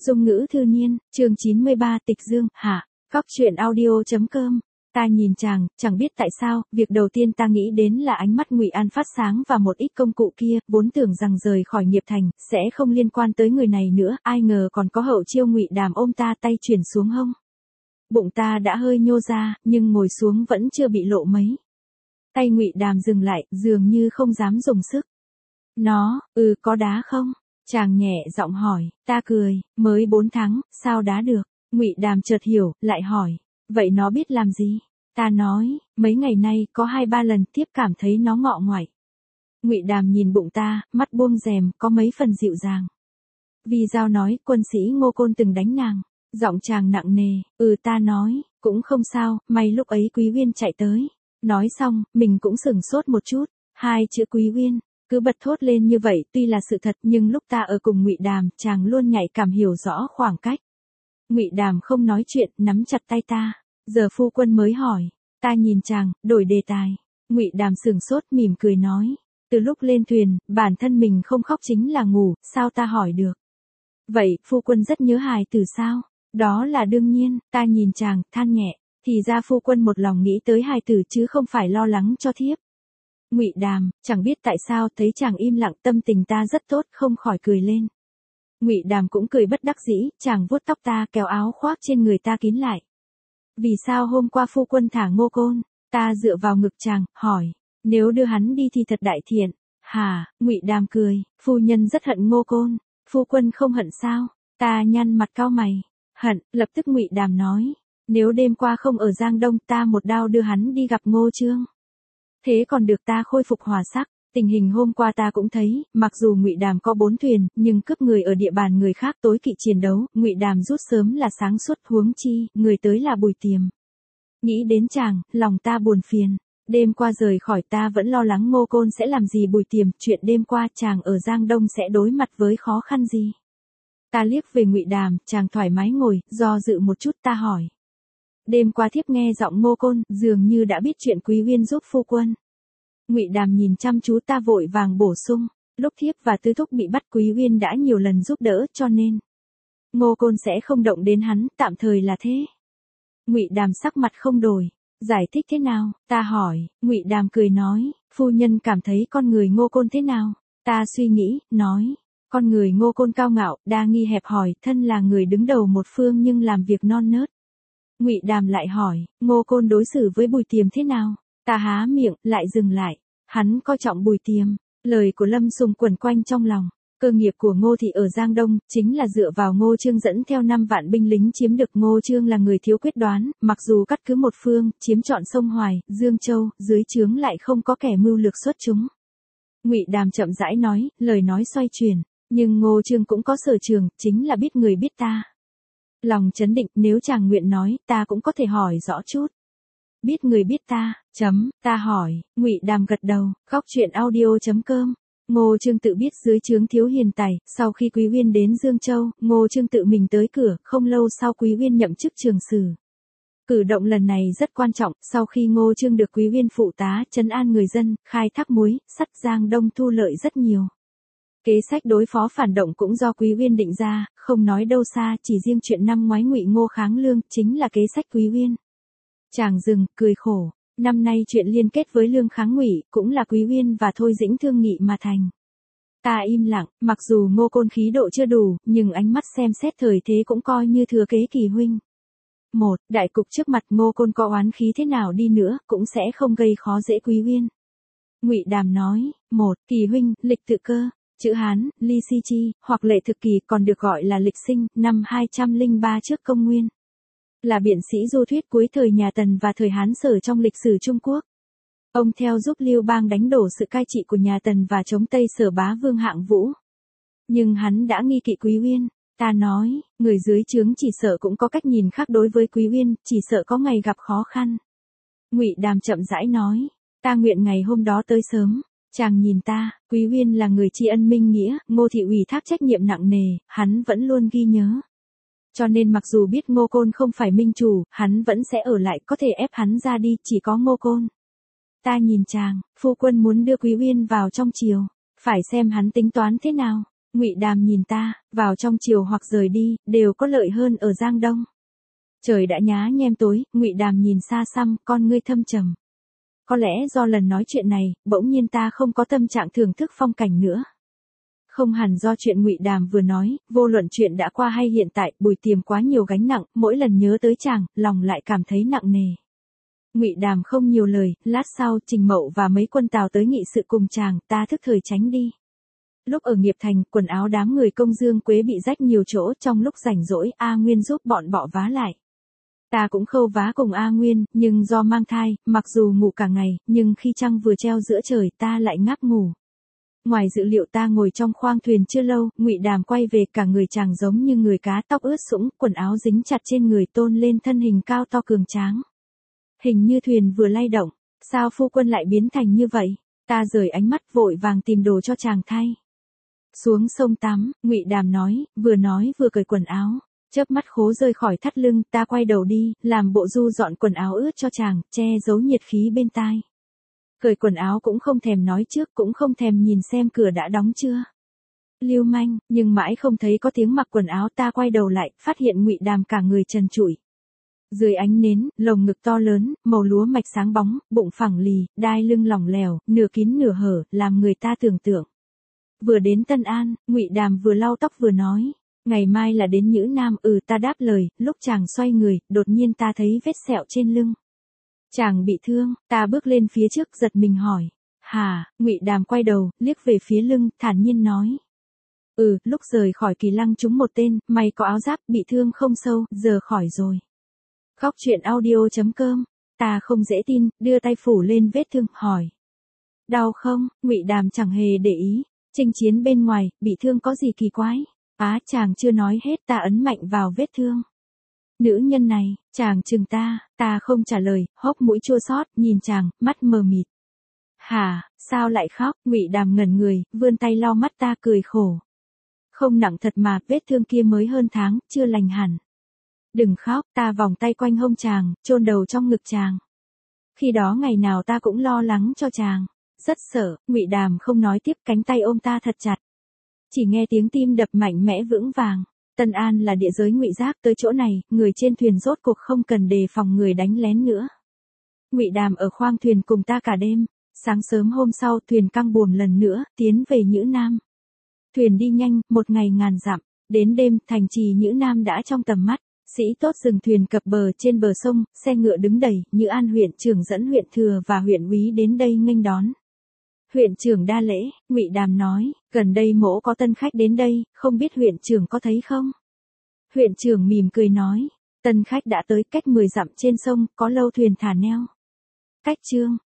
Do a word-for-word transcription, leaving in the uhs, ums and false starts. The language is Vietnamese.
Dung ngữ thư niên, chương chín mươi ba Tịch Dương, hạ, Góc truyện audio.com. Ta nhìn chàng, chẳng biết tại sao, việc đầu tiên ta nghĩ đến là ánh mắt Ngụy An phát sáng và một ít công cụ kia, vốn tưởng rằng rời khỏi nghiệp thành, sẽ không liên quan tới người này nữa, ai ngờ còn có hậu chiêu Ngụy Đàm ôm ta tay chuyển xuống hông. Bụng ta đã hơi nhô ra, nhưng ngồi xuống vẫn chưa bị lộ mấy. Tay Ngụy Đàm dừng lại, dường như không dám dùng sức. Nó, ừ có đá không? Chàng nhẹ giọng hỏi, ta cười, mới bốn tháng, sao đá được? Ngụy Đàm chợt hiểu, lại hỏi, vậy nó biết làm gì? Ta nói, mấy ngày nay có hai ba lần tiếp cảm thấy nó ngọ ngoại. Ngụy Đàm nhìn bụng ta, mắt buông rèm, có mấy phần dịu dàng. Vì Giao nói, quân sĩ Ngô Côn từng đánh nàng. Giọng chàng nặng nề, ừ ta nói, cũng không sao, may lúc ấy Quý Uyên chạy tới. Nói xong, mình cũng sửng sốt một chút, hai chữ Quý Uyên. Cứ bật thốt lên như vậy tuy là sự thật nhưng lúc ta ở cùng Ngụy Đàm chàng luôn nhạy cảm hiểu rõ khoảng cách. Ngụy Đàm không nói chuyện, nắm chặt tay ta. Giờ phu quân mới hỏi. Ta nhìn chàng, đổi đề tài. Ngụy Đàm sửng sốt mỉm cười nói. Từ lúc lên thuyền, bản thân mình không khóc chính là ngủ, sao ta hỏi được. Vậy, phu quân rất nhớ hài tử sao? Đó là đương nhiên, ta nhìn chàng, than nhẹ. Thì ra phu quân một lòng nghĩ tới hài tử chứ không phải lo lắng cho thiếp. Ngụy Đàm, chẳng biết tại sao thấy chàng im lặng, tâm tình ta rất tốt, không khỏi cười lên. Ngụy Đàm cũng cười bất đắc dĩ, chàng vuốt tóc ta, kéo áo khoác trên người ta kín lại. Vì sao hôm qua phu quân thả Ngô Côn? Ta dựa vào ngực chàng, hỏi, nếu đưa hắn đi thì thật đại thiện. Hả? Ngụy Đàm cười, phu nhân rất hận Ngô Côn, phu quân không hận sao? Ta nhăn mặt cau mày, hận. Lập tức Ngụy Đàm nói, nếu đêm qua không ở Giang Đông, ta một đao đưa hắn đi gặp Ngô Chương. Thế còn được ta khôi phục hòa sắc. Tình hình hôm qua ta cũng thấy, mặc dù Ngụy Đàm có bốn thuyền, nhưng cướp người ở địa bàn người khác tối kỵ chiến đấu, Ngụy Đàm rút sớm là sáng suốt, huống chi, người tới là Bùi Tiềm. Nghĩ đến chàng, lòng ta buồn phiền. Đêm qua rời khỏi ta vẫn lo lắng Ngô Côn sẽ làm gì Bùi Tiềm, chuyện đêm qua chàng ở Giang Đông sẽ đối mặt với khó khăn gì. Ta liếc về Ngụy Đàm, chàng thoải mái ngồi, do dự một chút ta hỏi. Đêm qua thiếp nghe giọng Ngô Côn, dường như đã biết chuyện Quý Uyên giúp phu quân. Ngụy Đàm nhìn chăm chú ta vội vàng bổ sung, lúc thiếp và Tư Thúc bị bắt Quý Uyên đã nhiều lần giúp đỡ cho nên Ngô Côn sẽ không động đến hắn, tạm thời là thế. Ngụy Đàm sắc mặt không đổi, giải thích thế nào? Ta hỏi, Ngụy Đàm cười nói, phu nhân cảm thấy con người Ngô Côn thế nào? Ta suy nghĩ, nói, con người Ngô Côn cao ngạo, đa nghi hẹp hòi, thân là người đứng đầu một phương nhưng làm việc non nớt. Ngụy Đàm lại hỏi, Ngô Côn đối xử với Bùi Tiềm thế nào? Ta há miệng, lại dừng lại. Hắn coi trọng Bùi Tiềm. Lời của Lâm Sùng quẩn quanh trong lòng. Cơ nghiệp của Ngô thị ở Giang Đông, chính là dựa vào Ngô Chương dẫn theo năm vạn binh lính chiếm được. Ngô Chương là người thiếu quyết đoán, mặc dù cắt cứ một phương, chiếm trọn sông Hoài, Dương Châu, dưới trướng lại không có kẻ mưu lược xuất chúng. Ngụy Đàm chậm rãi nói, lời nói xoay chuyển. Nhưng Ngô Chương cũng có sở trường, chính là biết người biết ta. Lòng chấn định, nếu chàng nguyện nói, ta cũng có thể hỏi rõ chút. Biết người biết ta, chấm, ta hỏi. Ngụy Đàm gật đầu, Góc truyện audio.com. Ngô Chương tự biết dưới trướng thiếu hiền tài, sau khi Quý Uyên đến Dương Châu, Ngô Chương tự mình tới cửa, không lâu sau Quý Uyên nhậm chức trường sử. Cử động lần này rất quan trọng, sau khi Ngô Chương được Quý Uyên phụ tá, trấn an người dân, khai thác muối, sắt, Giang Đông thu lợi rất nhiều. Kế sách đối phó phản động cũng do Quý Uyên định ra, không nói đâu xa, chỉ riêng chuyện năm ngoái Ngụy Ngô kháng Lương, chính là kế sách Quý Uyên. Chàng dừng, cười khổ. Năm nay chuyện liên kết với Lương kháng Ngụy, cũng là Quý Uyên và Thôi Dĩnh thương nghị mà thành. Ta im lặng, mặc dù Ngô Côn khí độ chưa đủ, nhưng ánh mắt xem xét thời thế cũng coi như thừa kế Kỳ huynh. Một, đại cục trước mặt Ngô Côn có oán khí thế nào đi nữa, cũng sẽ không gây khó dễ Quý Uyên. Ngụy Đàm nói, một, Kỳ huynh, lịch tự cơ. Chữ Hán, Ly Si Chi, hoặc Lệ Thực Kỳ, còn được gọi là lịch sinh, năm hai trăm lẻ ba trước công nguyên. Là biện sĩ du thuyết cuối thời nhà Tần và thời Hán Sở trong lịch sử Trung Quốc. Ông theo giúp Lưu Bang đánh đổ sự cai trị của nhà Tần và chống Tây Sở bá vương Hạng Vũ. Nhưng hắn đã nghi kỵ Quý Uyên. Ta nói, người dưới trướng chỉ sợ cũng có cách nhìn khác đối với Quý Uyên, chỉ sợ có ngày gặp khó khăn. Ngụy Đàm chậm rãi nói, ta nguyện ngày hôm đó tới sớm. Chàng nhìn ta, Quý Uyên là người tri ân minh nghĩa, Ngô thị ủy thác trách nhiệm nặng nề, hắn vẫn luôn ghi nhớ. Cho nên mặc dù biết Ngô Côn không phải minh chủ, hắn vẫn sẽ ở lại, có thể ép hắn ra đi, chỉ có Ngô Côn. Ta nhìn chàng, phu quân muốn đưa Quý Uyên vào trong triều, phải xem hắn tính toán thế nào. Ngụy Đàm nhìn ta, vào trong chiều hoặc rời đi, đều có lợi hơn ở Giang Đông. Trời đã nhá nhem tối, Ngụy Đàm nhìn xa xăm, con ngươi thâm trầm. Có lẽ do lần nói chuyện này, bỗng nhiên ta không có tâm trạng thưởng thức phong cảnh nữa. Không hẳn do chuyện Ngụy Đàm vừa nói, vô luận chuyện đã qua hay hiện tại, Bùi Tiềm quá nhiều gánh nặng, mỗi lần nhớ tới chàng, lòng lại cảm thấy nặng nề. Ngụy Đàm không nhiều lời, lát sau, Trình Mậu và mấy quân Tào tới nghị sự cùng chàng, ta thức thời tránh đi. Lúc ở Nghiệp Thành, quần áo đám người Công Dương Quế bị rách nhiều chỗ, trong lúc rảnh rỗi, A Nguyên giúp bọn bọ vá lại. Ta cũng khâu vá cùng A Nguyên, nhưng do mang thai, mặc dù ngủ cả ngày, nhưng khi trăng vừa treo giữa trời, ta lại ngáp ngủ. Ngoài dự liệu ta ngồi trong khoang thuyền chưa lâu, Ngụy Đàm quay về, cả người chàng giống như người cá, tóc ướt sũng, quần áo dính chặt trên người, tôn lên thân hình cao to cường tráng. Hình như thuyền vừa lay động, sao phu quân lại biến thành như vậy? Ta rời ánh mắt vội vàng tìm đồ cho chàng thay. Xuống sông tắm, Ngụy Đàm nói, vừa nói vừa cởi quần áo. Chớp mắt khố rơi khỏi thắt lưng, ta quay đầu đi, làm bộ du dọn quần áo ướt cho chàng, che giấu nhiệt khí bên tai. Cởi quần áo cũng không thèm nói trước, cũng không thèm nhìn xem cửa đã đóng chưa. Lưu manh, nhưng mãi không thấy có tiếng mặc quần áo, ta quay đầu lại, phát hiện Ngụy Đàm cả người trần trụi. Dưới ánh nến, lồng ngực to lớn, màu lúa mạch sáng bóng, bụng phẳng lì, đai lưng lỏng lẻo, nửa kín nửa hở, làm người ta tưởng tượng. Vừa đến Tân An, Ngụy Đàm vừa lau tóc vừa nói, ngày mai là đến Nhữ Nam. Ừ, ta đáp lời. Lúc chàng xoay người, đột nhiên ta thấy vết sẹo trên lưng. Chàng bị thương, ta bước lên phía trước, giật mình hỏi. Hả? Ngụy Đàm quay đầu, liếc về phía lưng, thản nhiên nói. Ừ, lúc rời khỏi Kỳ Lăng trúng một tên, may có áo giáp, bị thương không sâu, giờ khỏi rồi. Góc truyện audio chấm com, ta không dễ tin, đưa tay phủ lên vết thương, hỏi. Đau không? Ngụy Đàm chẳng hề để ý. Chinh chiến bên ngoài, bị thương có gì kỳ quái? Á, chàng chưa nói hết, ta ấn mạnh vào vết thương. Nữ nhân này, chàng chừng ta, ta không trả lời, hốc mũi chua xót, nhìn chàng, mắt mờ mịt. Hả, sao lại khóc? Ngụy Đàm ngẩn người, vươn tay lau mắt ta, cười khổ. Không nặng thật mà, vết thương kia mới hơn tháng, chưa lành hẳn. Đừng khóc, ta vòng tay quanh hông chàng, chôn đầu trong ngực chàng. Khi đó ngày nào ta cũng lo lắng cho chàng. Rất sợ, Ngụy Đàm không nói tiếp, cánh tay ôm ta thật chặt. Chỉ nghe tiếng tim đập mạnh mẽ vững vàng. Tân An là địa giới Ngụy Giác, tới chỗ này, người trên thuyền rốt cuộc không cần đề phòng người đánh lén nữa. Ngụy Đàm ở khoang thuyền cùng ta cả đêm. Sáng sớm hôm sau, thuyền căng buồm lần nữa, tiến về Nhữ Nam. Thuyền đi nhanh, một ngày ngàn dặm. Đến đêm, thành trì Nhữ Nam đã trong tầm mắt. Sĩ tốt dừng thuyền cập bờ trên bờ sông, xe ngựa đứng đầy, Nhữ An huyện trưởng dẫn huyện thừa và huyện úy đến đây nghênh đón. Huyện trưởng đa lễ, Ngụy Đàm nói, gần đây mỗ có tân khách đến đây, không biết huyện trưởng có thấy không? Huyện trưởng mỉm cười nói, tân khách đã tới, cách mười dặm trên sông, có lâu thuyền thả neo. Cách chương,